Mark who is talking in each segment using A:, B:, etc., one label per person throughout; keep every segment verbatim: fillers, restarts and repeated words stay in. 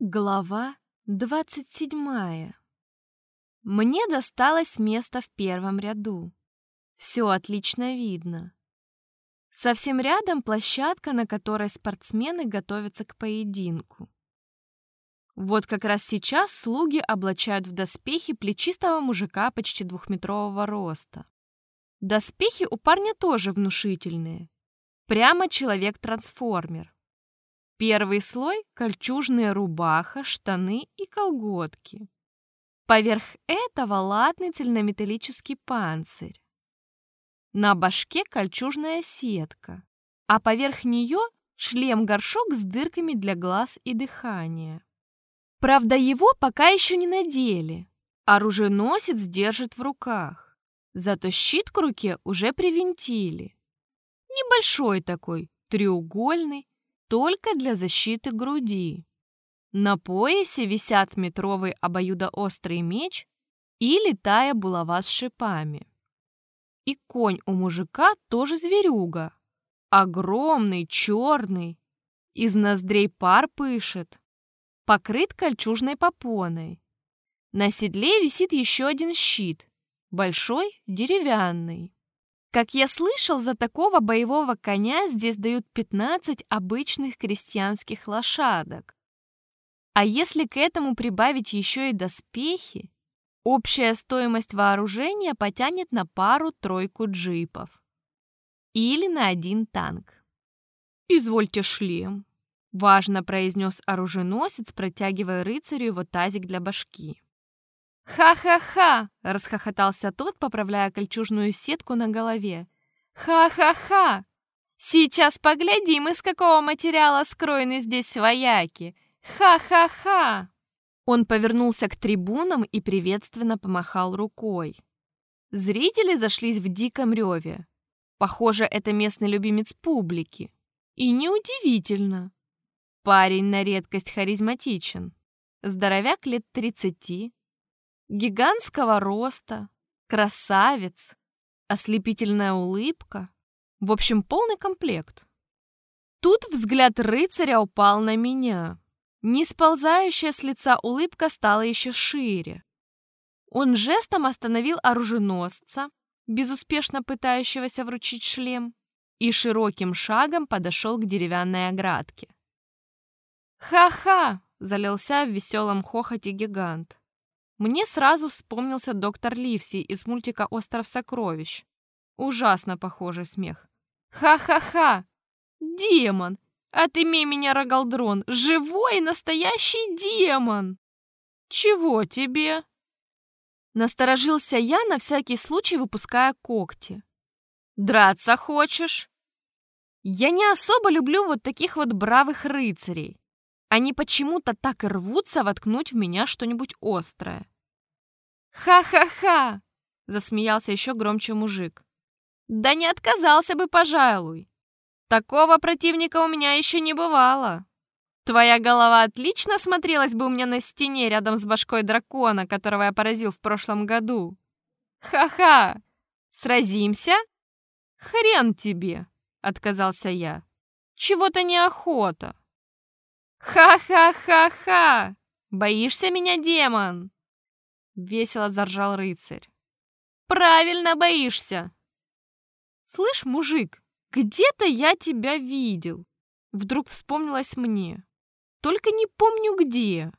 A: Глава двадцать седьмая. Мне досталось место в первом ряду. Все отлично видно. Совсем рядом площадка, на которой спортсмены готовятся к поединку. Вот как раз сейчас слуги облачают в доспехи плечистого мужика почти двухметрового роста. Доспехи у парня тоже внушительные. Прямо человек-трансформер. Первый слой – кольчужная рубаха, штаны и колготки. Поверх этого латный цельнометаллический панцирь. На башке кольчужная сетка, а поверх нее шлем-горшок с дырками для глаз и дыхания. Правда, его пока еще не надели. Оруженосец держит в руках. Зато щит к руке уже привинтили. Небольшой такой, треугольный, только для защиты груди. На поясе висят метровый обоюдоострый меч и литая булава с шипами. И конь у мужика тоже зверюга. Огромный, черный, из ноздрей пар пышет, покрыт кольчужной попоной. На седле висит еще один щит, большой, деревянный. Как я слышал, за такого боевого коня здесь дают пятнадцать обычных крестьянских лошадок. А если к этому прибавить еще и доспехи, общая стоимость вооружения потянет на пару-тройку джипов. Или на один танк. «Извольте шлем», — важно произнес оруженосец, протягивая рыцарю его тазик для башки. «Ха-ха-ха!» — расхохотался тот, поправляя кольчужную сетку на голове. «Ха-ха-ха! Сейчас поглядим, из какого материала скроены здесь вояки! Ха-ха-ха!» Он повернулся к трибунам и приветственно помахал рукой. Зрители зашлись в диком реве. Похоже, это местный любимец публики. И неудивительно. Парень на редкость харизматичен. Здоровяк лет тридцати. Гигантского роста, красавец, ослепительная улыбка. В общем, полный комплект. Тут взгляд рыцаря упал на меня. Не сползающая с лица улыбка стала еще шире. Он жестом остановил оруженосца, безуспешно пытающегося вручить шлем, и широким шагом подошел к деревянной оградке. «Ха-ха!» — залился в веселом хохоте гигант. Мне сразу вспомнился доктор Ливси из мультика «Остров сокровищ». Ужасно похожий смех. «Ха-ха-ха! Демон! Отымей меня, Рогалдрон! Живой настоящий демон!» «Чего тебе?» Насторожился я, на всякий случай выпуская когти. «Драться хочешь?» Я не особо люблю вот таких вот бравых рыцарей. Они почему-то так и рвутся воткнуть в меня что-нибудь острое. «Ха-ха-ха!» — засмеялся еще громче мужик. «Да не отказался бы, пожалуй. Такого противника у меня еще не бывало. Твоя голова отлично смотрелась бы у меня на стене рядом с башкой дракона, которого я поразил в прошлом году. Ха-ха! Сразимся?» «Хрен тебе!» — отказался я. «Чего-то неохота». «Ха-ха-ха-ха! Боишься меня, демон?» Весело заржал рыцарь. «Правильно боишься!» «Слышь, мужик, где-то я тебя видел!» Вдруг вспомнилось мне. Только не помню где.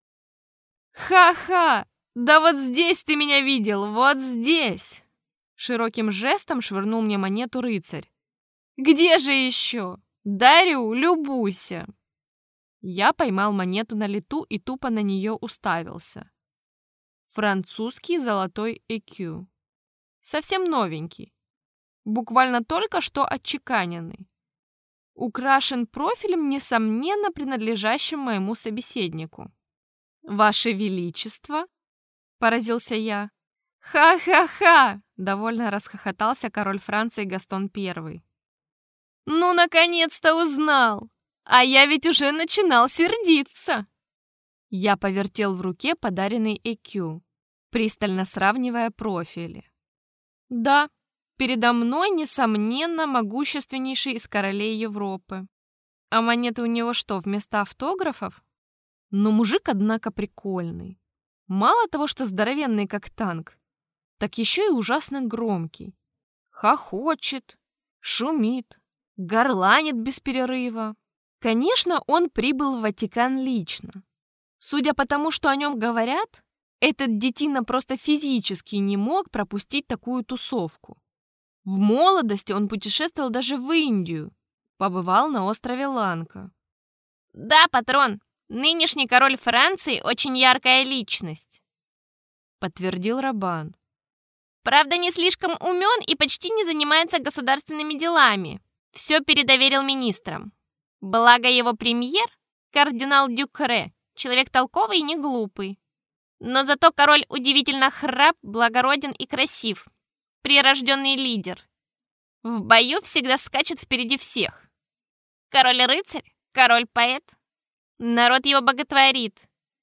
A: «Ха-ха! Да вот здесь ты меня видел! Вот здесь!» Широким жестом швырнул мне монету рыцарь. «Где же еще? Дарю, любуйся!» Я поймал монету на лету и тупо на нее уставился. Французский золотой ЭКЮ. Совсем новенький. Буквально только что отчеканенный. Украшен профилем, несомненно, принадлежащим моему собеседнику. «Ваше Величество!» — поразился я. «Ха-ха-ха!» — довольно расхохотался король Франции Гастон Первый. «Ну, наконец-то узнал! А я ведь уже начинал сердиться!» Я повертел в руке подаренный ЭКЮ, пристально сравнивая профили. Да, передо мной, несомненно, могущественнейший из королей Европы. А монеты у него что, вместо автографов? Но мужик, однако, прикольный. Мало того, что здоровенный как танк, так еще и ужасно громкий. Хохочет, шумит, горланит без перерыва. Конечно, он прибыл в Ватикан лично. Судя по тому, что о нем говорят, этот детина просто физически не мог пропустить такую тусовку. В молодости он путешествовал даже в Индию, побывал на острове Ланка.
B: «Да, патрон, нынешний король Франции очень яркая личность», — подтвердил Рабан. «Правда, не слишком умен и почти не занимается государственными делами. Все передоверил министрам. Благо его премьер, кардинал Дюкре, человек толковый и не глупый. Но зато король удивительно храбр, благороден и красив. Прирожденный лидер. В бою всегда скачет впереди всех. Король-рыцарь, король-поэт. Народ его боготворит.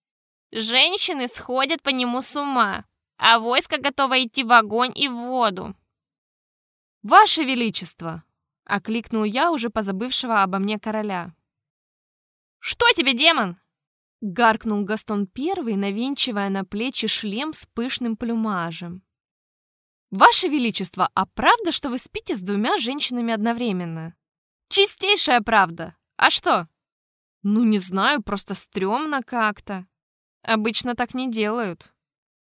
B: Женщины сходят по нему с ума, а войско готово идти в огонь и в воду».
A: «Ваше Величество!» — окликнул я уже позабывшего обо мне короля.
B: «Что тебе, демон?»
A: — гаркнул Гастон Первый, навинчивая на плечи шлем с пышным плюмажем. «Ваше Величество, а правда, что вы спите с двумя женщинами одновременно?» «Чистейшая правда! А что?» «Ну, не знаю, просто стрёмно как-то. Обычно так не делают».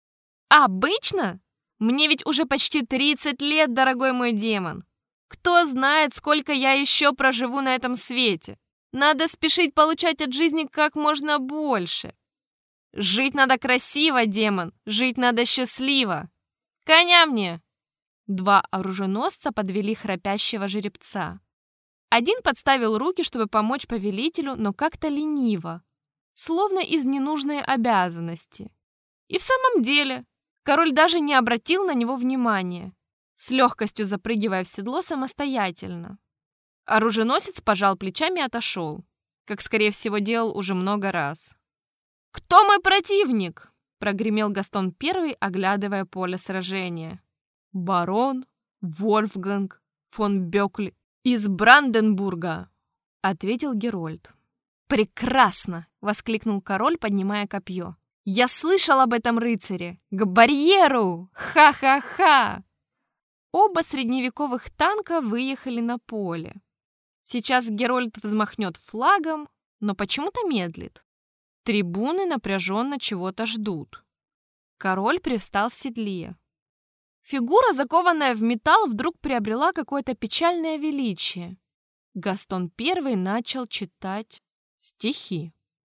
A: «Обычно? Мне ведь уже почти тридцать лет, дорогой мой демон. Кто знает, сколько я еще проживу на этом свете. Надо спешить получать от жизни как можно больше. Жить надо красиво, демон, жить надо счастливо. Коня мне!» Два оруженосца подвели храпящего жеребца. Один подставил руки, чтобы помочь повелителю, но как-то лениво, словно из ненужной обязанности. И в самом деле, король даже не обратил на него внимания, с легкостью запрыгивая в седло самостоятельно. Оруженосец пожал плечами и отошел, как, скорее всего, делал уже много раз. «Кто мой противник?» — прогремел Гастон Первый, оглядывая поле сражения. «Барон Вольфганг фон Бёкль из Бранденбурга», — ответил Герольд. «Прекрасно!» — воскликнул король, поднимая копье. «Я слышал об этом рыцаре! К барьеру! Ха-ха-ха!» Оба средневековых танка выехали на поле. Сейчас Герольд взмахнет флагом, но почему-то медлит. Трибуны напряженно чего-то ждут. Король привстал в седле. Фигура, закованная в металл, вдруг приобрела какое-то печальное величие. Гастон Первый начал читать стихи.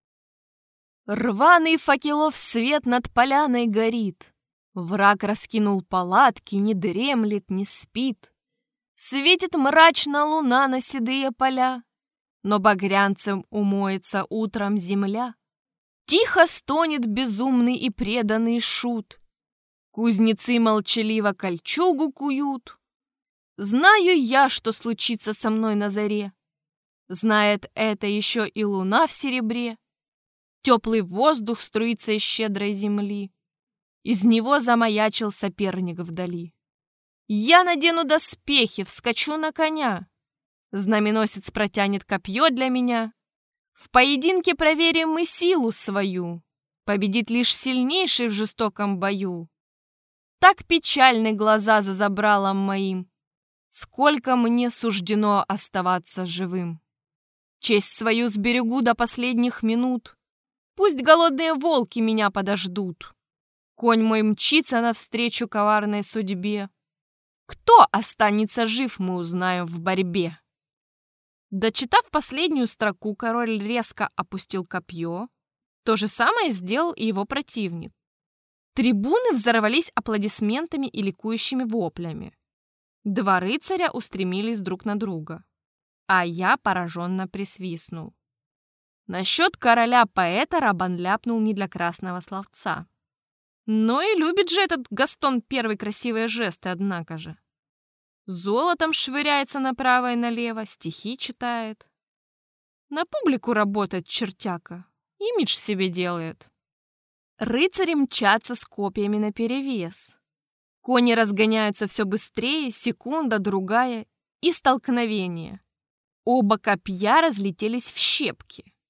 A: «Рваный факелов свет над поляной горит. Враг раскинул палатки, не дремлет, не спит. Светит мрачно луна на седые поля, но багрянцем умоется утром земля. Тихо стонет безумный и преданный шут. Кузнецы молчаливо кольчугу куют. Знаю я, что случится со мной на заре. Знает это еще и луна в серебре. Теплый воздух струится из щедрой земли. Из него замаячил соперник вдали. Я надену доспехи, вскочу на коня. Знаменосец протянет копье для меня. В поединке проверим мы силу свою. Победит лишь сильнейший в жестоком бою. Так печальны глаза за забралом моим. Сколько мне суждено оставаться живым. Честь свою сберегу до последних минут. Пусть голодные волки меня подождут. Конь мой мчится навстречу коварной судьбе. Кто останется жив, мы узнаем в борьбе. Дочитав последнюю строку, король резко опустил копье. То же самое сделал и его противник. Трибуны взорвались аплодисментами и ликующими воплями. Два рыцаря устремились друг на друга, а я пораженно присвистнул. Насчет короля-поэта Рабан ляпнул не для красного словца. Но и любит же этот Гастон Первый красивые жесты, однако же. Золотом швыряется направо и налево, стихи читает. На публику работает чертяка, имидж себе делает. Рыцари мчатся с копьями наперевес. Кони разгоняются все быстрее, секунда, другая, и столкновение. Оба копья разлетелись в щепки.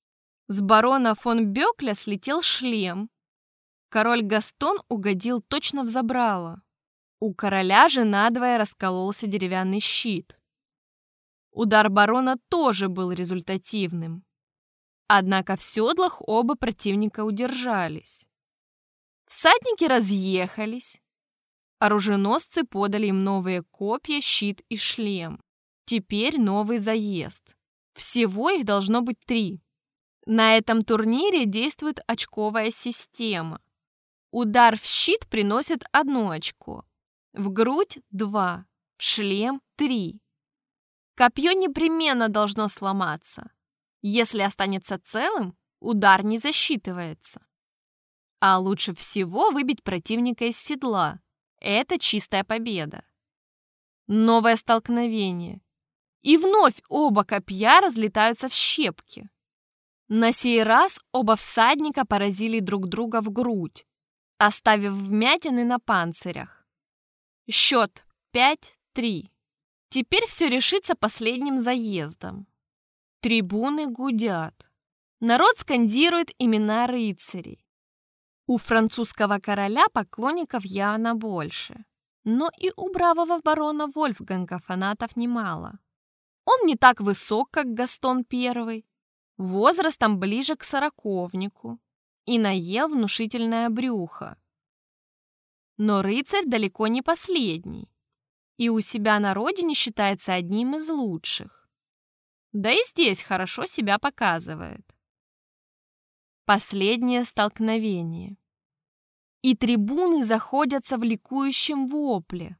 A: С барона фон Бёкля слетел шлем. Король Гастон угодил точно в забрало. У короля же надвое раскололся деревянный щит. Удар барона тоже был результативным. Однако в седлах оба противника удержались. Всадники разъехались. Оруженосцы подали им новые копья, щит и шлем. Теперь новый заезд. Всего их должно быть три. На этом турнире действует очковая система. Удар в щит приносит одно очко, в грудь – два, в шлем – три. Копье непременно должно сломаться. Если останется целым, удар не засчитывается. А лучше всего выбить противника из седла. Это чистая победа. Новое столкновение. И вновь оба копья разлетаются в щепки. На сей раз оба всадника поразили друг друга в грудь, оставив вмятины на панцирях. Счет пять-три. Теперь все решится последним заездом. Трибуны гудят. Народ скандирует имена рыцарей. У французского короля поклонников явно больше. Но и у бравого барона Вольфганга фанатов немало. Он не так высок, как Гастон Первый, возрастом ближе к сороковнику и наел внушительное брюхо. Но рыцарь далеко не последний, и у себя на родине считается одним из лучших. Да и здесь хорошо себя показывает. Последнее столкновение. И трибуны заходятся в ликующем вопле.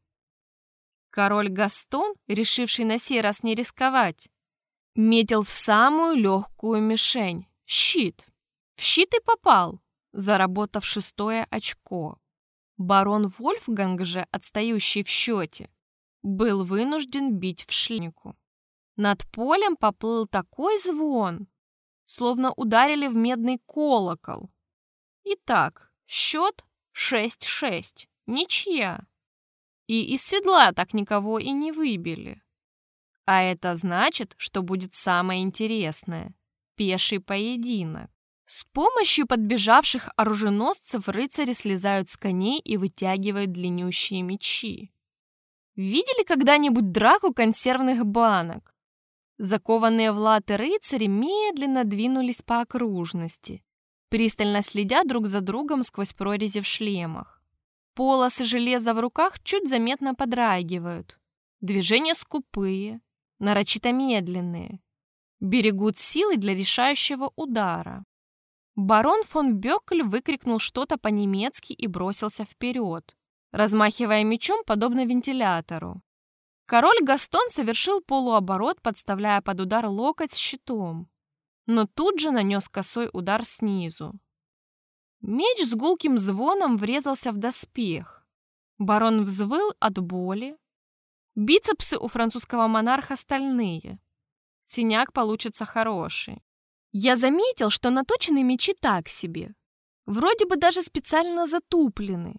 A: Король Гастон, решивший на сей раз не рисковать, метил в самую легкую мишень – щит. В щит и попал, заработав шестое очко. Барон Вольфганг же, отстающий в счете, был вынужден бить в шлемнику. Над полем поплыл такой звон, словно ударили в медный колокол. Итак, счет шесть-шесть, ничья. И из седла так никого и не выбили. А это значит, что будет самое интересное – пеший поединок. С помощью подбежавших оруженосцев рыцари слезают с коней и вытягивают длиннющие мечи. Видели когда-нибудь драку консервных банок? Закованные в латы рыцари медленно двинулись по окружности, пристально следя друг за другом сквозь прорези в шлемах. Полосы железа в руках чуть заметно подрагивают. Движения скупые, нарочито медленные. Берегут силы для решающего удара. Барон фон Бёкль выкрикнул что-то по-немецки и бросился вперед, размахивая мечом, подобно вентилятору. Король Гастон совершил полуоборот, подставляя под удар локоть с щитом, но тут же нанес косой удар снизу. Меч с гулким звоном врезался в доспех. Барон взвыл от боли. Бицепсы у французского монарха стальные. Синяк получится хороший. Я заметил, что наточенные мечи так себе. Вроде бы даже специально затуплены.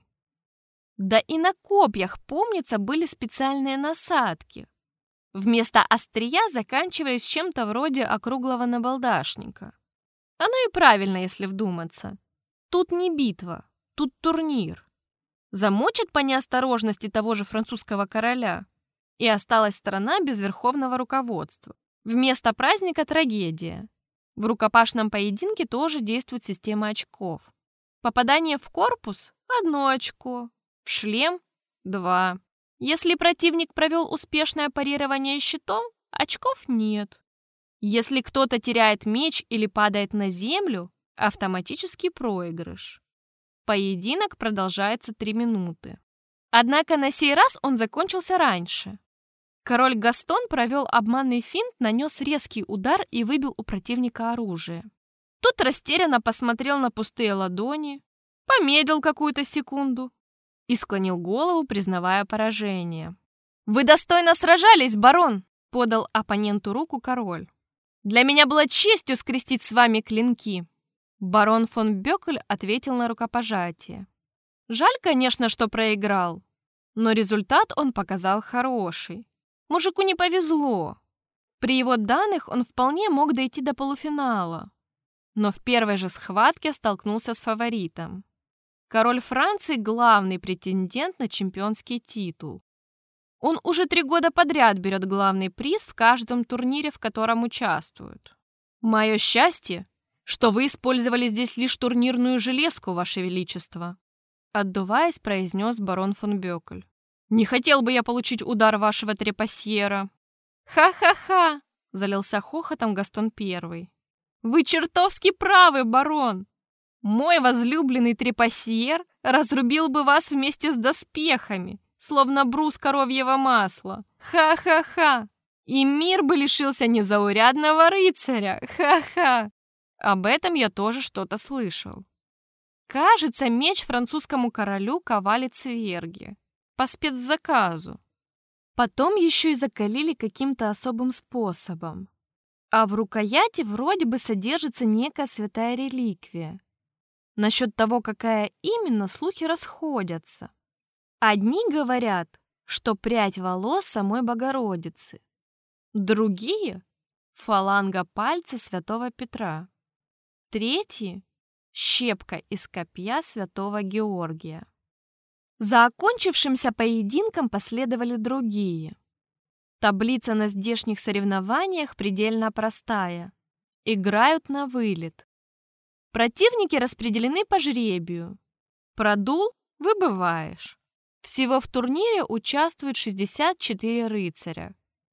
A: Да и на копьях, помнится, были специальные насадки. Вместо острия заканчивались чем-то вроде округлого набалдашника. Оно и правильно, если вдуматься. Тут не битва, тут турнир. Замочат по неосторожности того же французского короля, и осталась страна без верховного руководства. Вместо праздника трагедия. В рукопашном поединке тоже действует система очков. Попадание в корпус – одно очко, в шлем – два. Если противник провел успешное парирование щитом, очков нет. Если кто-то теряет меч или падает на землю, автоматический проигрыш. Поединок продолжается три минуты. Однако на сей раз он закончился раньше. Король Гастон провел обманный финт, нанес резкий удар и выбил у противника оружие. Тот растерянно посмотрел на пустые ладони, помедлил какую-то секунду и склонил голову, признавая поражение. «Вы достойно сражались, барон!» — подал оппоненту руку король. «Для меня было честью скрестить с вами клинки!» Барон фон Бёкль ответил на рукопожатие. Жаль, конечно, что проиграл, но результат он показал хороший. Мужику не повезло. При его данных он вполне мог дойти до полуфинала. но в первой же схватке столкнулся с фаворитом. Король Франции – главный претендент на чемпионский титул. Он уже три года подряд берет главный приз в каждом турнире, в котором участвует. Мое счастье, что вы использовали здесь лишь турнирную железку, Ваше Величество, отдуваясь, произнес барон фон Бёкль. Не хотел бы я получить удар вашего трепассьера. Ха-ха-ха, залился хохотом Гастон Первый. Вы чертовски правы, барон. Мой возлюбленный трепассьер разрубил бы вас вместе с доспехами, словно брус коровьего масла. Ха-ха-ха! И мир бы лишился незаурядного рыцаря. Ха-ха! Об этом я тоже что-то слышал. Кажется, меч французскому королю ковали цверги. По спецзаказу. Потом еще и закалили каким-то особым способом. А в рукояти вроде бы содержится некая святая реликвия. Насчет того, какая именно, слухи расходятся. Одни говорят, что прядь волос самой Богородицы. Другие — фаланга пальца святого Петра. Третьи — щепка из копья святого Георгия. За окончившимся поединком последовали другие. Таблица на здешних соревнованиях предельно простая. Играют на вылет. Противники распределены по жребию. Продул — выбываешь. Всего в турнире участвуют шестьдесят четыре рыцаря.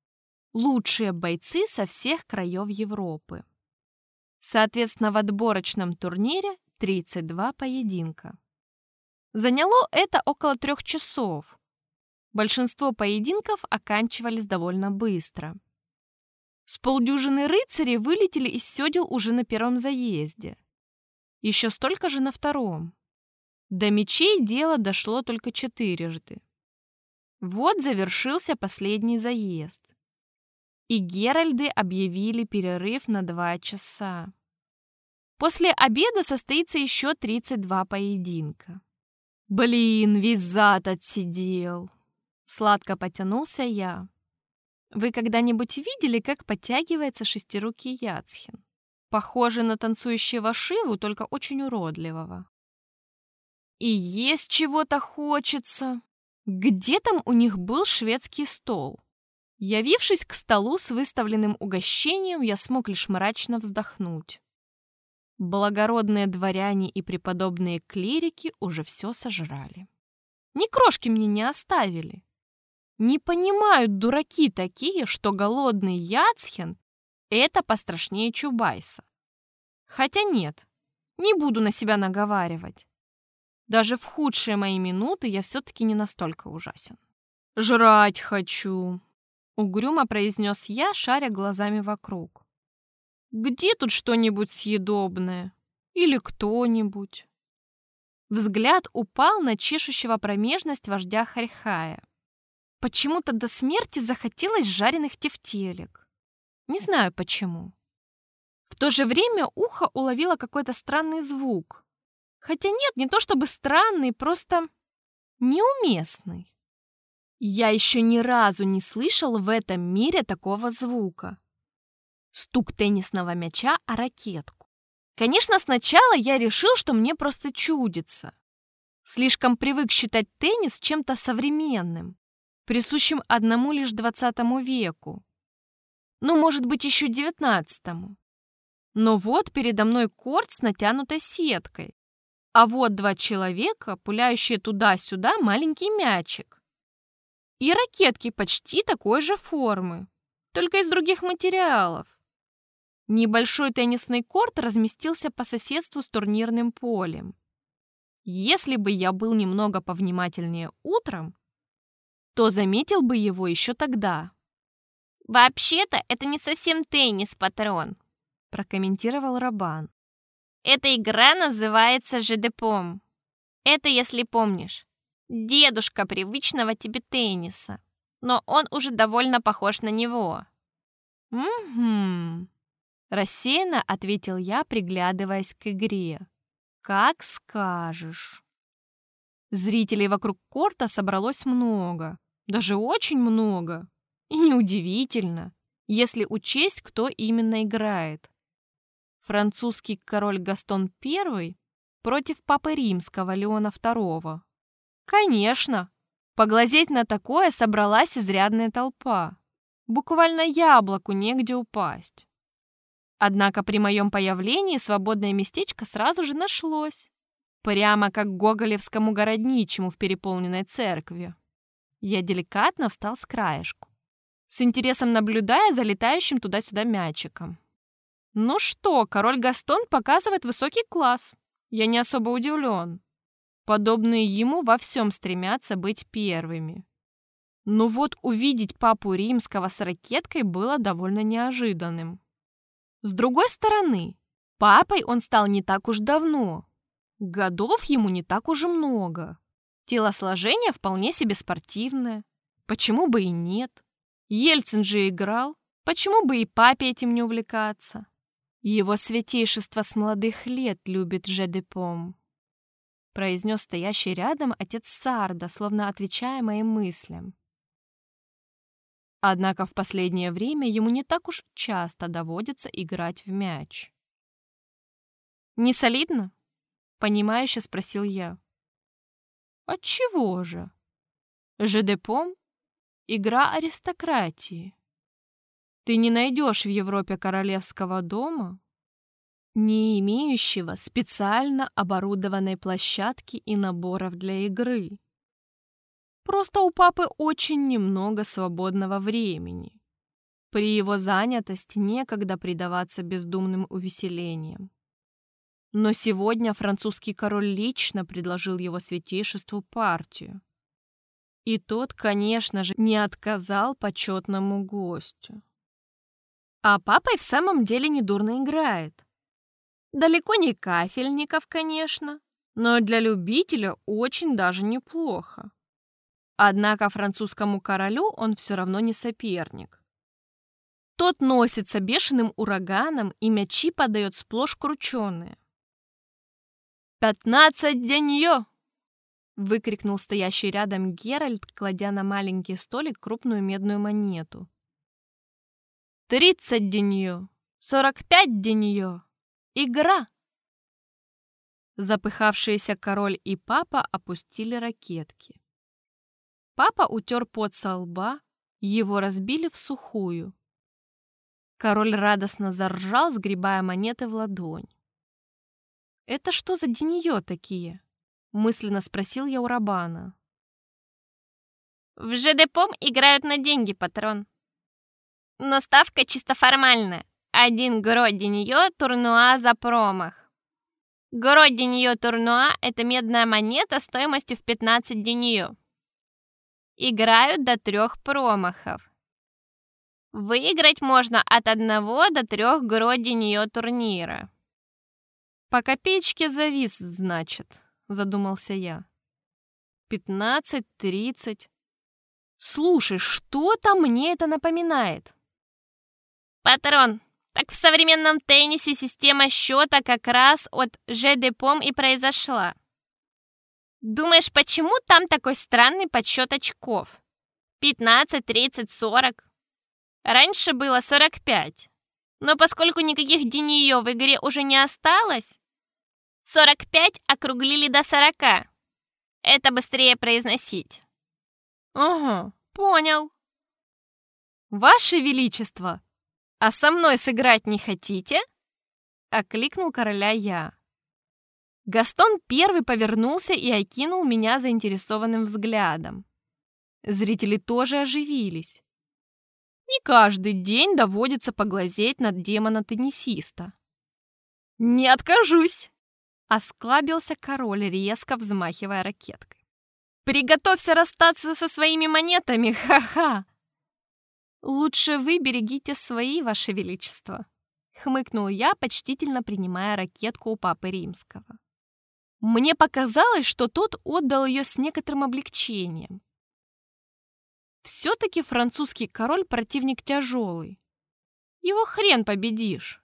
A: Лучшие бойцы со всех краев Европы. Соответственно, в отборочном турнире тридцать два поединка. Заняло это около трех часов. Большинство поединков оканчивались довольно быстро. С полдюжины рыцарей вылетели из седел уже на первом заезде. Еще столько же на втором. До мечей дело дошло только четырежды. Вот завершился последний заезд. И геральды объявили перерыв на два часа. После обеда состоится еще тридцать два поединка. Блин, весь зад отсидел. Сладко потянулся я. Вы когда-нибудь видели, как подтягивается шестирукий Яцхин? Похоже на танцующего Шиву, только очень уродливого. И есть чего-то хочется. Где там у них был шведский стол? Явившись к столу с выставленным угощением, я смог лишь мрачно вздохнуть. Благородные дворяне и преподобные клирики уже все сожрали. Ни крошки мне не оставили. Не понимают дураки такие, что голодный Яцхин — это пострашнее Чубайса. Хотя нет, не буду на себя наговаривать. Даже в худшие мои минуты я все-таки не настолько ужасен. «Жрать хочу», — угрюмо произнес я, шаря глазами вокруг. «Где тут что-нибудь съедобное? Или кто-нибудь?» Взгляд упал на чешущего промежность вождя Харьхая. Почему-то до смерти захотелось жареных тефтелек. Не знаю почему. В то же время ухо уловило какой-то странный звук. Хотя нет, не то чтобы странный, просто неуместный. Я еще ни разу не слышал в этом мире такого звука. Стук теннисного мяча о ракетку. Конечно, сначала я решил, что мне просто чудится. Слишком привык считать теннис чем-то современным, присущим одному лишь двадцатому веку. Ну, может быть, еще девятнадцатому. Но вот передо мной корт с натянутой сеткой. А вот два человека, пуляющие туда-сюда маленький мячик. И ракетки почти такой же формы, только из других материалов. Небольшой теннисный корт разместился по соседству с турнирным полем. Если бы я был немного повнимательнее утром, то заметил бы его еще тогда.
B: «Вообще-то это не совсем теннис, патрон», — прокомментировал Рабан. «Эта игра называется жедепом. Это, если помнишь, дедушка привычного тебе тенниса, но он уже довольно похож на него».
A: «Угу», — рассеянно ответил я, приглядываясь к игре. «Как скажешь». Зрителей вокруг корта собралось много, даже очень много. И неудивительно, если учесть, кто именно играет. Французский король Гастон Первый против папы римского Леона Второго. Конечно, поглазеть на такое собралась изрядная толпа. Буквально яблоку негде упасть. Однако при моем появлении свободное местечко сразу же нашлось. Прямо как гоголевскому городничему в переполненной церкви. Я деликатно встал с краешку, с интересом наблюдая за летающим туда-сюда мячиком. Ну что, король Гастон показывает высокий класс. Я не особо удивлен. Подобные ему во всем стремятся быть первыми. Но вот увидеть папу римского с ракеткой было довольно неожиданным. С другой стороны, папой он стал не так уж давно. Годов ему не так уж и много. Телосложение вполне себе спортивное. Почему бы и нет? Ельцин же играл. Почему бы и папе этим не увлекаться? Его святейшество с молодых лет любит же де пом, произнес стоящий рядом отец Сарда, словно отвечая моим мыслям. Однако в последнее время ему не так уж часто доводится играть в мяч. «Не солидно?» — понимающе спросил я. «Отчего же? Же де пом — игра аристократии. Ты не найдешь в Европе королевского дома, не имеющего специально оборудованной площадки и наборов для игры. Просто у папы очень немного свободного времени. При его занятости некогда предаваться бездумным увеселениям. Но сегодня французский король лично предложил его святейшеству партию. И тот, конечно же, не отказал почетному гостю. А папа и в самом деле недурно играет. Далеко не Кафельников, конечно, но для любителя очень даже неплохо. Однако французскому королю он все равно не соперник. Тот носится бешеным ураганом и мячи подает сплошь крученые. «Пятнадцать деньё!» — выкрикнул стоящий рядом Геральт, кладя на маленький столик крупную медную монету. «Тридцать деньё! Сорок пять деньё! Игра!» Запыхавшиеся король и папа опустили ракетки. Папа утер пот со лба, его разбили в сухую. Король радостно заржал, сгребая монеты в ладонь. «Это что за деньё такие?» — мысленно спросил я у Рабана.
B: В же де пом играют на деньги, патрон. Но ставка чисто формальная. Один гро деньё турнуа за промах. Гро деньё турнуа — это медная монета стоимостью в пятнадцать деньё. Играют до трех промахов. Выиграть можно от одного до трех гро деньё турнира.
A: «По копеечке завис, значит», — задумался я. «Пятнадцать, тридцать. Слушай, что-то мне это напоминает».
B: «Патрон, так в современном теннисе система счета как раз от же де пом и произошла. Думаешь, почему там такой странный подсчет очков? пятнадцать, тридцать, сорок. Раньше было сорок пять. Но поскольку никаких деньё в игре уже не осталось, сорок пять округлили до сорока. Это быстрее произносить».
A: «Ага, понял». «Ваше Величество, а со мной сыграть не хотите?» — окликнул короля я. Гастон Первый повернулся и окинул меня заинтересованным взглядом. Зрители тоже оживились. Не каждый день доводится поглазеть на демона-теннисиста. «Не откажусь!» — осклабился король, резко взмахивая ракеткой. «Приготовься расстаться со своими монетами, ха-ха!» «Лучше вы берегите свои, ваше величество», — хмыкнул я, почтительно принимая ракетку у папы римского. Мне показалось, что тот отдал ее с некоторым облегчением. Все-таки французский король противник тяжелый. Его хрен победишь.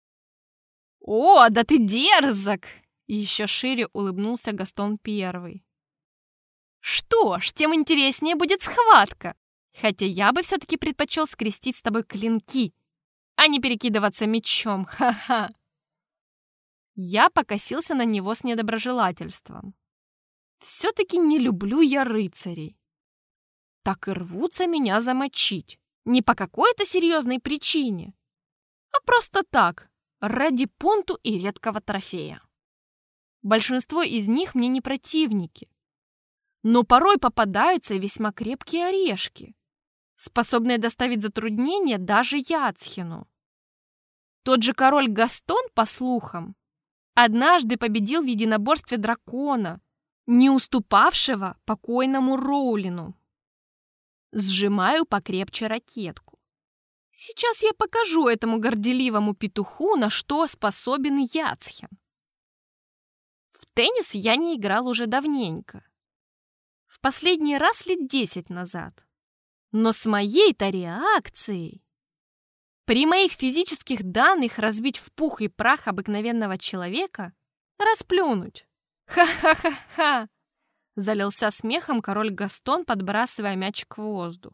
A: «О, да ты дерзок!» — еще шире улыбнулся Гастон Первый. «Что ж, тем интереснее будет схватка. Хотя я бы все-таки предпочел скрестить с тобой клинки, а не перекидываться мечом, ха-ха!» Я покосился на него с недоброжелательством. Все-таки не люблю я рыцарей. Так и рвутся меня замочить. Не по какой-то серьезной причине, а просто так, ради понту и редкого трофея. Большинство из них мне не противники, но порой попадаются весьма крепкие орешки, способные доставить затруднения даже Яцхину. Тот же король Гастон, по слухам, однажды победил в единоборстве дракона, не уступавшего покойному Роулину. Сжимаю покрепче ракетку. Сейчас я покажу этому горделивому петуху, на что способен Яцхин. В теннис я не играл уже давненько. В последний раз лет десять назад. Но с моей-то реакцией... При моих физических данных разбить в пух и прах обыкновенного человека — расплюнуть. Ха-ха-ха-ха! Залился смехом король Гастон, подбрасывая мячик в воздух.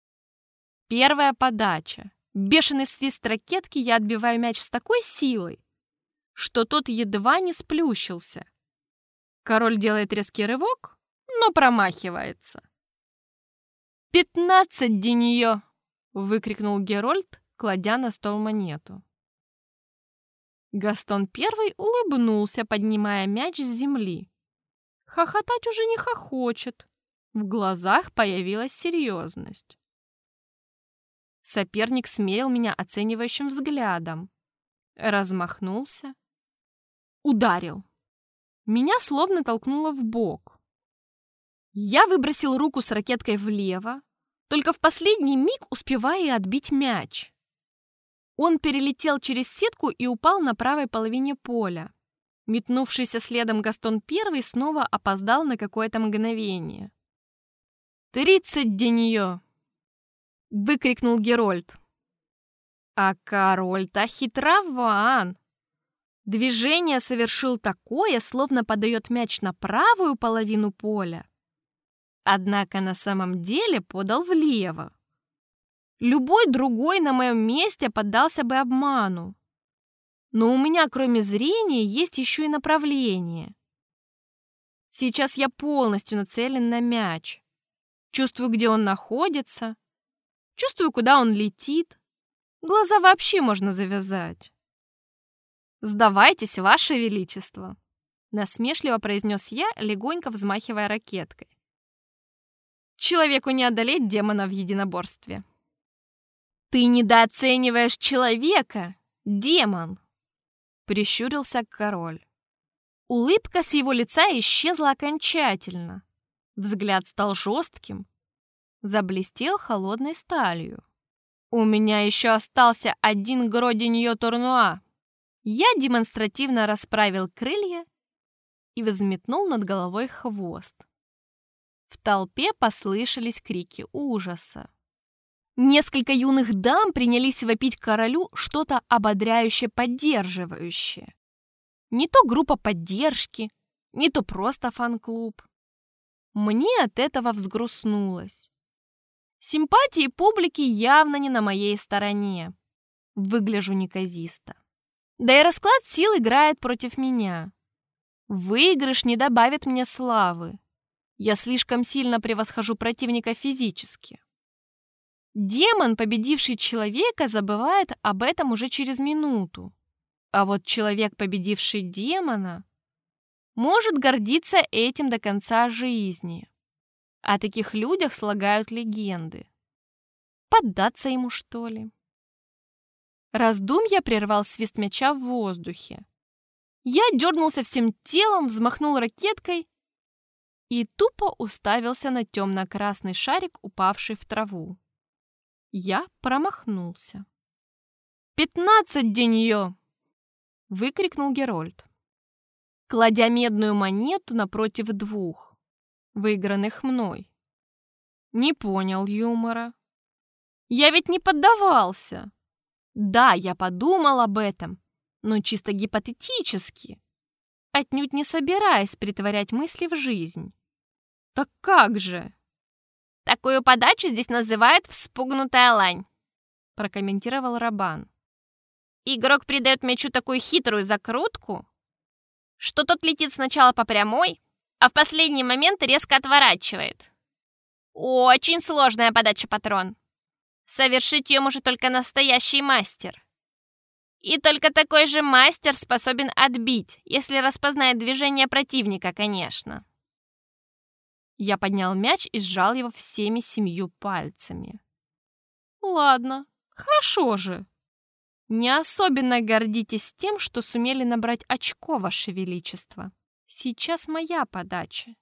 A: Первая подача. Бешеный свист ракетки, я отбиваю мяч с такой силой, что тот едва не сплющился. Король делает резкий рывок, но промахивается. «Пятнадцать деньё!» — выкрикнул Герольд, кладя на стол монету. Гастон Первый улыбнулся, поднимая мяч с земли. Хохотать уже не хохочет. В глазах появилась серьезность. Соперник смерил меня оценивающим взглядом. Размахнулся. Ударил. Меня словно толкнуло в бок. Я выбросил руку с ракеткой влево, только в последний миг успевая отбить мяч. Он перелетел через сетку и упал на правой половине поля. Метнувшийся следом Гастон Первый снова опоздал на какое-то мгновение. «Тридцать деньё!» — выкрикнул Герольд. А король-то хитрован. Движение совершил такое, словно подает мяч на правую половину поля. Однако на самом деле подал влево. Любой другой на моем месте поддался бы обману. Но у меня, кроме зрения, есть еще и направление. Сейчас я полностью нацелен на мяч. Чувствую, где он находится. Чувствую, куда он летит. Глаза вообще можно завязать. «Сдавайтесь, Ваше Величество!» Насмешливо произнес я, легонько взмахивая ракеткой. «Человеку не одолеть демона в единоборстве». «Ты недооцениваешь человека, демон!» Прищурился король. Улыбка с его лица исчезла окончательно. Взгляд стал жестким. Заблестел холодной сталью. «У меня еще остался один гроденье турнуа». Я демонстративно расправил крылья и взметнул над головой хвост. В толпе послышались крики ужаса. Несколько юных дам принялись вопить королю что-то ободряюще поддерживающее. Не то группа поддержки, не то просто фан-клуб. Мне от этого взгрустнулось. Симпатии публики явно не на моей стороне. Выгляжу неказисто. Да и расклад сил играет против меня. Выигрыш не добавит мне славы. Я слишком сильно превосхожу противника физически. Демон, победивший человека, забывает об этом уже через минуту. А вот человек, победивший демона, может гордиться этим до конца жизни. О таких людях слагают легенды. Поддаться ему, что ли? Раздумья прервал свист мяча в воздухе. Я дернулся всем телом, взмахнул ракеткой и тупо уставился на темно-красный шарик, упавший в траву. Я промахнулся. «Пятнадцать деньё!» — выкрикнул Герольд, кладя медную монету напротив двух, выигранных мной. Не понял юмора. Я ведь не поддавался. Да, я подумал об этом, но чисто гипотетически, отнюдь не собираясь притворять мысли в жизнь. Так как же?
B: «Такую подачу здесь называют вспугнутая лань», — прокомментировал Рабан. «Игрок придает мячу такую хитрую закрутку, что тот летит сначала по прямой, а в последний момент резко отворачивает. Очень сложная подача, патрон. Совершить ее может только настоящий мастер. И только такой же мастер способен отбить, если распознает движение противника, конечно. Я поднял мяч и сжал его всеми семью пальцами. Ладно, хорошо же. Не особенно гордитесь тем, что сумели набрать очко, Ваше Величество. Сейчас моя подача.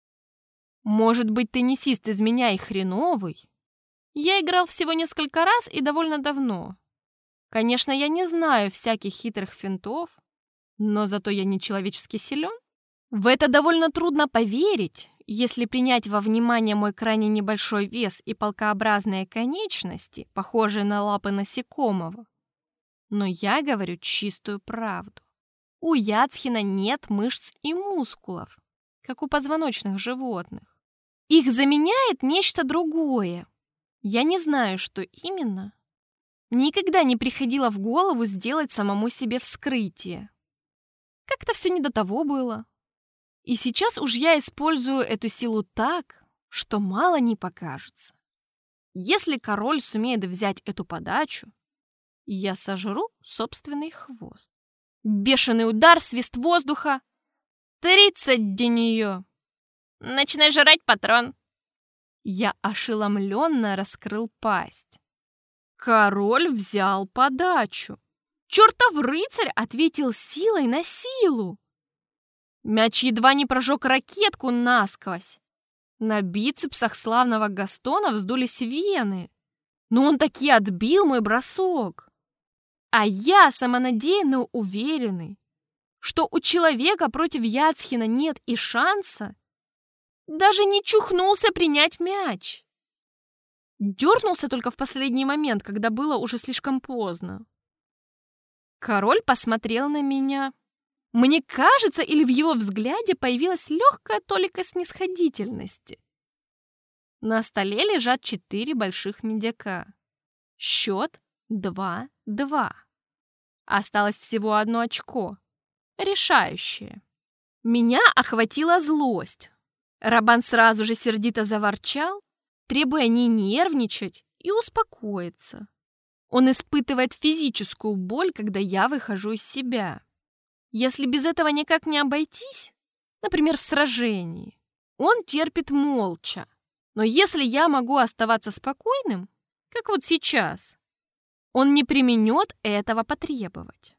B: Может быть, теннисист из меня и хреновый? Я играл всего несколько раз и довольно давно. Конечно, я не знаю всяких хитрых финтов, но зато я нечеловечески силен. В это довольно трудно поверить, если принять во внимание мой крайне небольшой вес и палкообразные конечности, похожие на лапы насекомого. Но я говорю чистую правду. У Яцхина нет мышц и мускулов, как у позвоночных животных. Их заменяет нечто другое. Я не знаю, что именно. Никогда не приходило в голову сделать самому себе вскрытие. Как-то все не до того было. И сейчас уж я использую эту силу так, что мало не покажется. Если король сумеет взять эту подачу, я сожру собственный хвост. Бешеный удар, свист воздуха. Тридцать для нее. Начинай жрать, патрон. Я ошеломленно раскрыл пасть. Король взял подачу. Чертов рыцарь ответил силой на силу. Мяч едва не прожег ракетку насквозь. На бицепсах славного Гастона вздулись вены. Но он таки отбил мой бросок. А я самонадеянно уверенный, что у человека против Яцхина нет и шанса, даже не чухнулся принять мяч. Дернулся только в последний момент, когда было уже слишком поздно. Король посмотрел на меня. Мне кажется, или в его взгляде появилась легкая толика снисходительности. На столе лежат четыре больших медяка. Счет два-два. Осталось всего одно очко. Решающее. Меня охватила злость. Рабан сразу же сердито заворчал, требуя не нервничать и успокоиться. Он испытывает физическую боль, когда я выхожу из себя. Если без этого никак не обойтись, например, в сражении, он терпит молча. Но если я могу оставаться спокойным, как вот сейчас, он не преминет этого потребовать.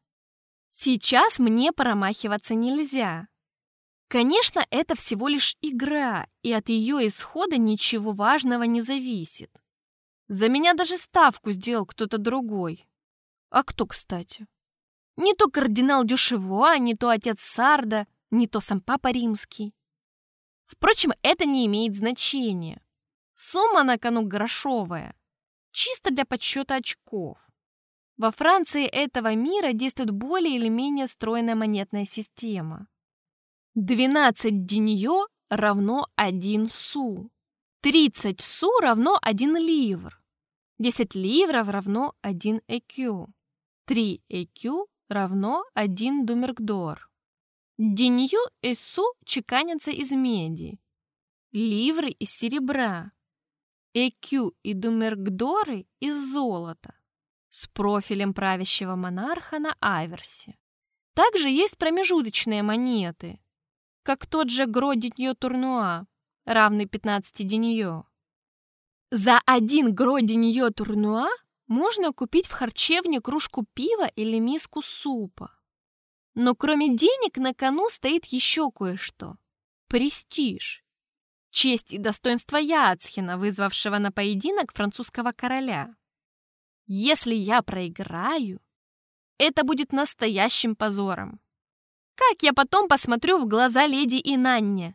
B: Сейчас мне промахиваться нельзя. Конечно, это всего лишь игра, и от ее исхода ничего важного не зависит. За меня даже ставку сделал кто-то другой. А кто, кстати? Не то кардинал Дюшево, не то отец Сарда, не то сам папа римский. Впрочем, это не имеет значения. Сумма на кону грошовая, чисто для подсчета очков. Во Франции этого мира действует более или менее стройная монетная система. двенадцать деньё равно один су. тридцать су равно один ливр. десять ливров равно один экю. три экю равно один думеркдор. Денью и су чеканятся из меди. Ливры из серебра. Экю и думеркдоры из золота. С профилем правящего монарха на аверсе. Также есть промежуточные монеты, как тот же гро деньё турнуа, равный пятнадцати деньё. За один гро деньё турнуа можно купить в харчевне кружку пива или миску супа. Но кроме денег на кону стоит еще кое-что. Престиж. Честь и достоинство Яцхина, вызвавшего на поединок французского короля. Если я проиграю, это будет настоящим позором. Как я потом посмотрю в глаза леди Инанне?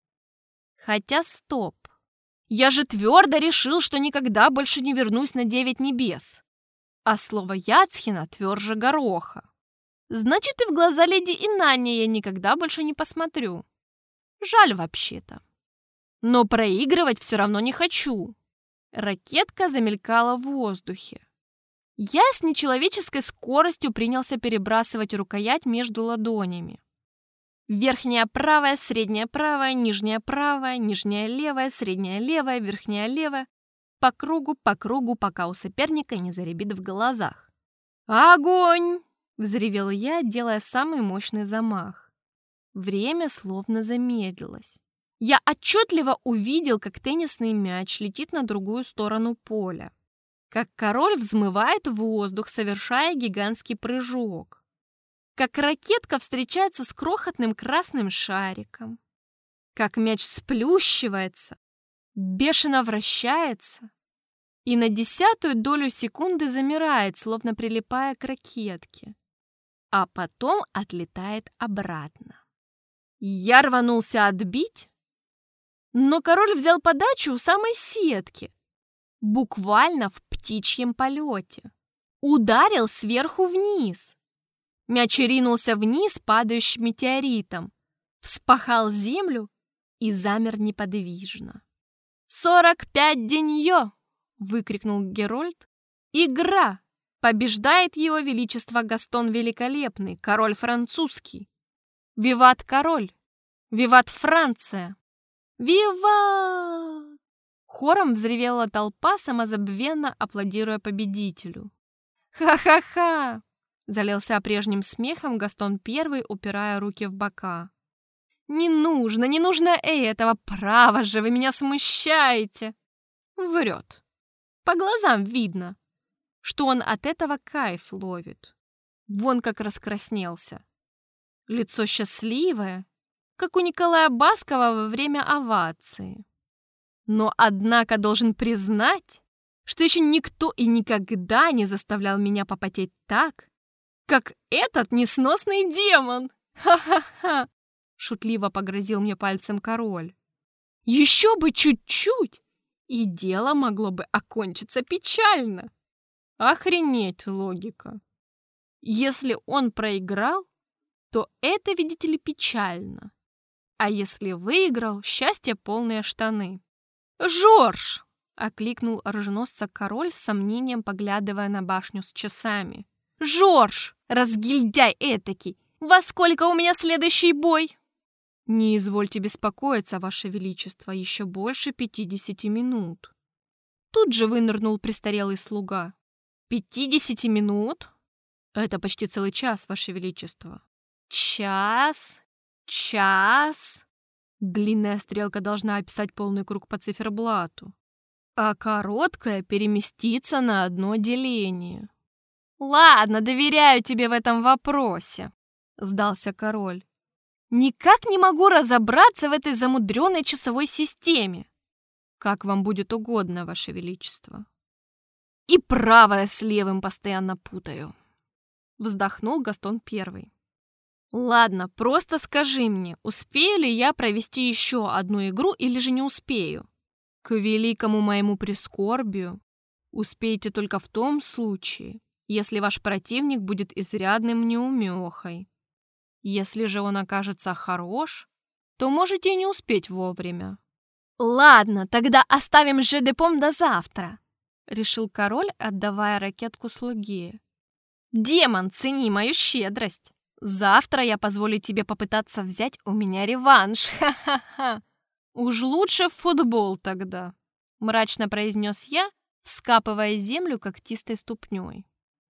B: Хотя стоп. Я же твердо решил, что никогда больше не вернусь на девять небес. А слово Яцхина тверже гороха. Значит, и в глаза леди Инанне я никогда больше не посмотрю. Жаль вообще-то. Но проигрывать все равно не хочу. Ракетка замелькала в воздухе. Я с нечеловеческой скоростью принялся перебрасывать рукоять между ладонями.
A: Верхняя правая, средняя правая, нижняя правая, нижняя левая, средняя левая, верхняя левая. По кругу, по кругу, пока у соперника не заребит в глазах. «Огонь!» — взревел я, делая самый мощный замах. Время словно замедлилось. Я отчетливо увидел, как теннисный мяч летит на другую сторону поля, как король взмывает в воздух, совершая гигантский прыжок, как ракетка встречается с крохотным красным шариком, как мяч сплющивается, бешено вращается и на десятую долю секунды замирает, словно прилипая к ракетке, а потом отлетает обратно. Я рванулся отбить, но король взял подачу у самой сетки, буквально в птичьем полете. Ударил сверху вниз. Мяч ринулся вниз падающим метеоритом, вспахал землю и замер неподвижно. «Сорок пять деньё!» — выкрикнул Герольд. «Игра! Побеждает его величество Гастон Великолепный, король французский! Виват король! Виват Франция! Виват!» Хором взревела толпа, самозабвенно аплодируя победителю. «Ха-ха-ха!» — залился прежним смехом Гастон Первый, упирая руки в бока. «Не нужно, не нужно этого! Право же, вы меня смущаете!» Врет. По глазам видно, что он от этого кайф ловит. Вон как раскраснелся. Лицо счастливое, как у Николая Баскова во время овации. Но, однако, должен признать, что еще никто и никогда не заставлял меня попотеть так, как этот несносный демон. Ха-ха-ха! Шутливо погрозил мне пальцем король. Еще бы чуть-чуть, и дело могло бы окончиться печально. Охренеть логика. Если он проиграл, то это, видите ли, печально. А если выиграл, счастье полные штаны. «Жорж!» — окликнул оруженосца король с сомнением, поглядывая на башню с часами. «Жорж! Разгильдяй этакий! Во сколько у меня следующий бой?» «Не извольте беспокоиться, ваше величество, еще больше пятидесяти минут». Тут же вынырнул престарелый слуга. «Пятидесяти минут? Это почти целый час, ваше величество». «Час? Час?» Длинная стрелка должна описать полный круг по циферблату, а короткая переместиться на одно деление. «Ладно, доверяю тебе в этом вопросе», — сдался король. «Никак не могу разобраться в этой замудренной часовой системе». «Как вам будет угодно, ваше величество». «И правое с левым постоянно путаю», — вздохнул Гастон Первый. «Ладно, просто скажи мне, успею ли я провести еще одну игру или же не успею?» «К великому моему прискорбию успеете только в том случае, если ваш противник будет изрядным неумехой. Если же он окажется хорош, то можете и не успеть вовремя». «Ладно, тогда оставим жедепом до завтра», — решил король, отдавая ракетку слуге. «Демон, цени мою щедрость. Завтра я позволю тебе попытаться взять у меня реванш. Ха-ха-ха. Уж лучше в футбол тогда», — мрачно произнес я, вскапывая землю когтистой ступней.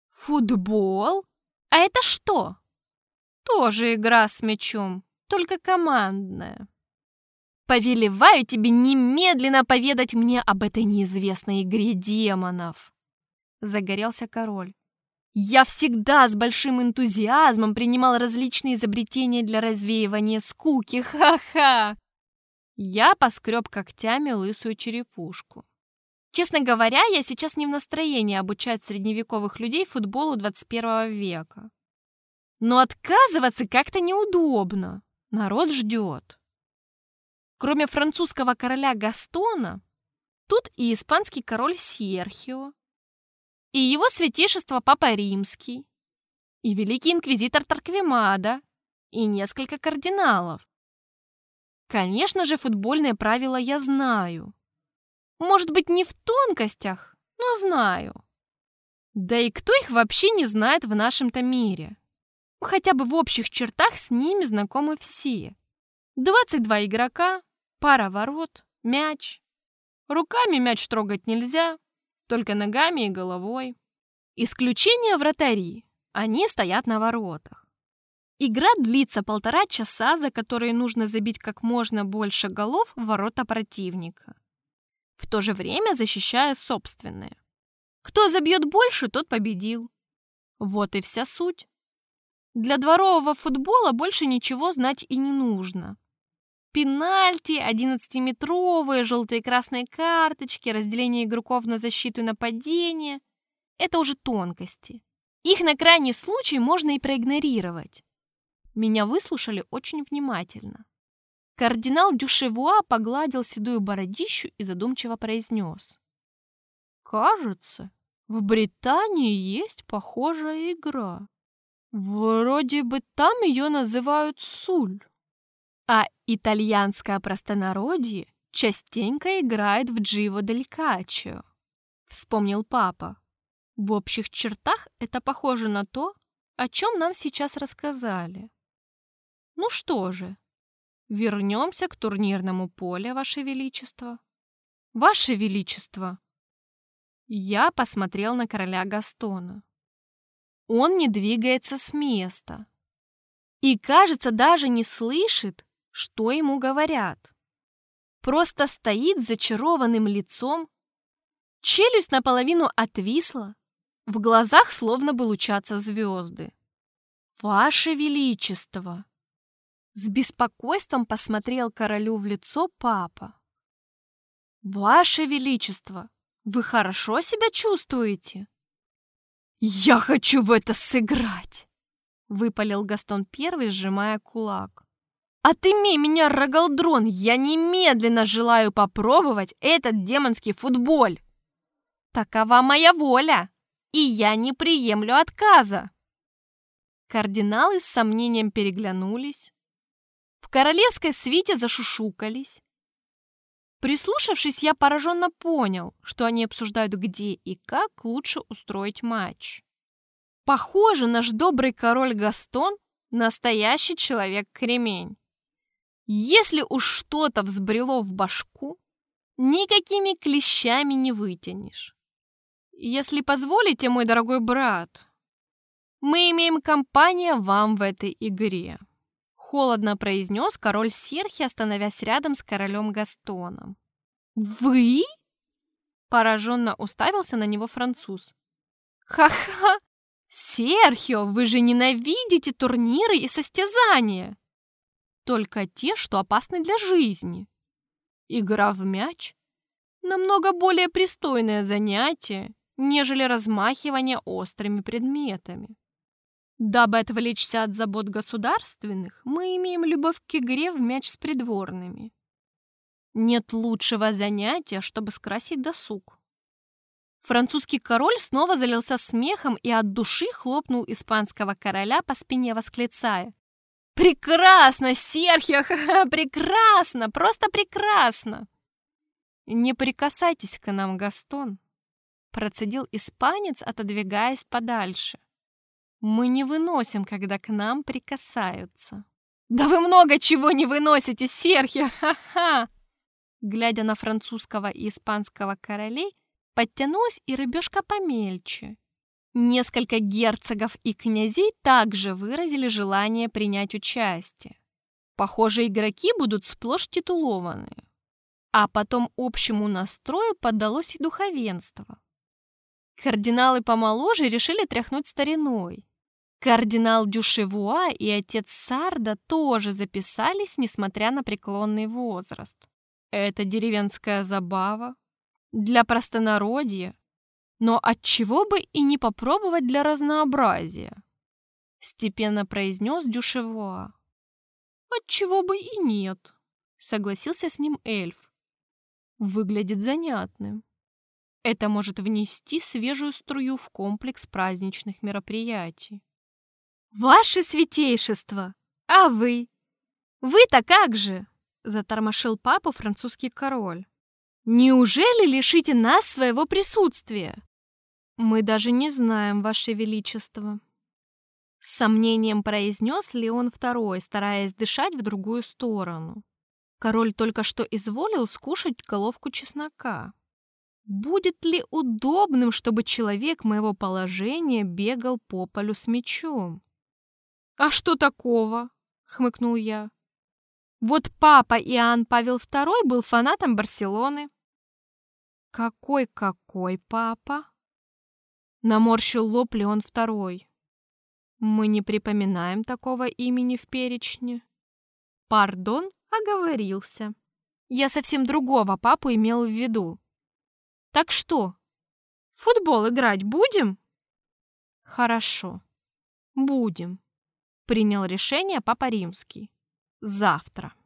A: «Футбол? А это что?» «Тоже игра с мячом, только командная». «Повелеваю тебе немедленно поведать мне об этой неизвестной игре демонов!» Загорелся король. «Я всегда с большим энтузиазмом принимал различные изобретения для развеивания скуки. Ха-ха!» Я поскреб когтями лысую черепушку. Честно говоря, я сейчас не в настроении обучать средневековых людей футболу двадцать первого века. Но отказываться как-то неудобно. Народ ждет. Кроме французского короля Гастона, тут и испанский король Серхио, и его святейшество Папа Римский, и великий инквизитор Торквемада, и несколько кардиналов. Конечно же, футбольные правила я знаю. Может быть, не в тонкостях, но знаю. Да и кто их вообще не знает в нашем-то мире? Хотя бы в общих чертах с ними знакомы все. двадцать два игрока, пара ворот, мяч. Руками мяч трогать нельзя, только ногами и головой. Исключение вратари. Они стоят на воротах. Игра длится полтора часа, за которые нужно забить как можно больше голов в ворота противника, в то же время защищая собственные. Кто забьет больше, тот победил. Вот и вся суть. Для дворового футбола больше ничего знать и не нужно. Пенальти, одиннадцатиметровые, желтые и красные карточки, разделение игроков на защиту и нападение – это уже тонкости. Их на крайний случай можно и проигнорировать. Меня выслушали очень внимательно. Кардинал Дюшевуа погладил седую бородищу и задумчиво произнес. «Кажется, в Британии есть похожая игра. Вроде бы там ее называют суль. А итальянское простонародье частенько играет в дживо дель каччио», — вспомнил папа. «В общих чертах это похоже на то, о чем нам сейчас рассказали. Ну что же, вернемся к турнирному полю, Ваше Величество». «Ваше Величество!» Я посмотрел на короля Гастона. Он не двигается с места и, кажется, даже не слышит, что ему говорят. Просто стоит с зачарованным лицом, челюсть наполовину отвисла, в глазах словно бы лучатся звезды. «Ваше Величество!» С беспокойством посмотрел королю в лицо папа. «Ваше Величество, вы хорошо себя чувствуете?» «Я хочу в это сыграть!» — выпалил Гастон Первый, сжимая кулак. «Отымей меня, Рогалдрон! Я немедленно желаю попробовать этот демонский футбол! Такова моя воля, и я не приемлю отказа!» Кардиналы с сомнением переглянулись. В королевской свите зашушукались. Прислушавшись, я пораженно понял, что они обсуждают, где и как лучше устроить матч. Похоже, наш добрый король Гастон – настоящий человек-кремень. Если уж что-то взбрело в башку, никакими клещами не вытянешь. Если позволите, мой дорогой брат, мы имеем компанию вам в этой игре. Холодно произнес король Серхи, становясь рядом с королем Гастоном. «Вы?» Пораженно уставился на него француз. «Ха-ха! Серхио, вы же ненавидите турниры и состязания! Только те, что опасны для жизни. Игра в мяч – намного более пристойное занятие, нежели размахивание острыми предметами. Дабы отвлечься от забот государственных, мы имеем любовь к игре в мяч с придворными. Нет лучшего занятия, чтобы скрасить досуг». Французский король снова залился смехом и от души хлопнул испанского короля по спине, восклицая: «Прекрасно, Серхио! Ха-ха, прекрасно! Просто прекрасно!» «Не прикасайтесь к нам, Гастон!» процедил испанец, отодвигаясь подальше. «Мы не выносим, когда к нам прикасаются». «Да вы много чего не выносите, Серхио! Ха-ха!» Глядя на французского и испанского королей, подтянулась и рыбешка помельче. Несколько герцогов и князей также выразили желание принять участие. Похоже, игроки будут сплошь титулованные. А потом общему настрою поддалось и духовенство. Кардиналы помоложе решили тряхнуть стариной. Кардинал Дюшевуа и отец Сарда тоже записались, несмотря на преклонный возраст. Это деревенская забава для простонародья, но отчего бы и не попробовать для разнообразия? Степенно произнес Дюшевуа. Отчего бы и нет, согласился с ним эльф. Выглядит занятным. Это может внести свежую струю в комплекс праздничных мероприятий. «Ваше святейшество! А вы? Вы-то как же?» — затормошил папу французский король. «Неужели лишите нас своего присутствия?» «Мы даже не знаем, Ваше Величество». С сомнением произнес Леон второй, стараясь дышать в другую сторону. Король только что изволил скушать головку чеснока. Будет ли удобным, чтобы человек моего положения бегал по полю с мечом? «А что такого?» — хмыкнул я. «Вот папа Иоанн Павел второй был фанатом Барселоны». «Какой-какой папа?» — наморщил лоб Леон второй. «Мы не припоминаем такого имени в перечне». «Пардон, оговорился. Я совсем другого папу имел в виду. Так что, в футбол играть будем?» «Хорошо, будем», — принял решение Папа Римский. «Завтра».